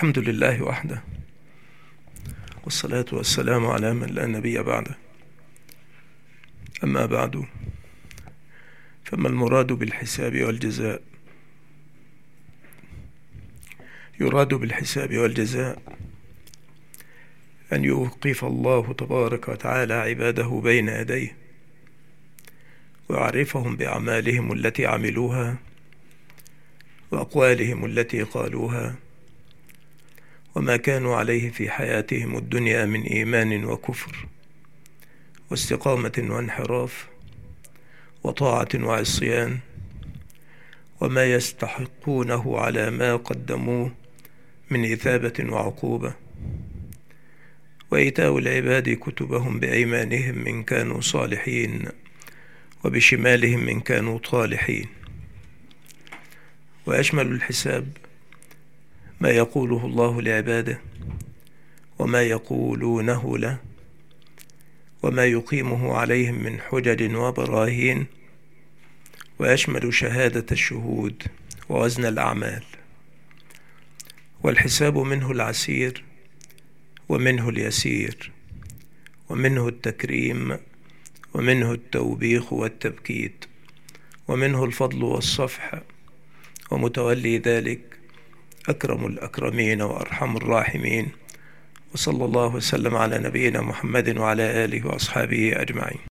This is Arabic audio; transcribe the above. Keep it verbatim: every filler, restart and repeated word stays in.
الحمد لله وحده، والصلاة والسلام على من لا نبي بعده. أما بعد، فما المراد بالحساب والجزاء؟ يراد بالحساب والجزاء أن يوقف الله تبارك وتعالى عباده بين يديه ويعرفهم بأعمالهم التي عملوها وأقوالهم التي قالوها وما كانوا عليه في حياتهم الدنيا من إيمان وكفر واستقامة وانحراف وطاعة وعصيان، وما يستحقونه على ما قدموه من إثابة وعقوبة، وإيتاء العباد كتبهم بأيمانهم من كانوا صالحين وبشمالهم من كانوا طالحين. وأشمل الحساب ما يقوله الله لعباده وما يقولونه له وما يقيمه عليهم من حجج وبراهين، ويشمل شهادة الشهود ووزن الأعمال. والحساب منه العسير ومنه اليسير، ومنه التكريم ومنه التوبيخ والتبكيت، ومنه الفضل والصفح، ومتولي ذلك أكرم الأكرمين وأرحم الراحمين. وصلى الله وسلم على نبينا محمد وعلى آله وأصحابه أجمعين.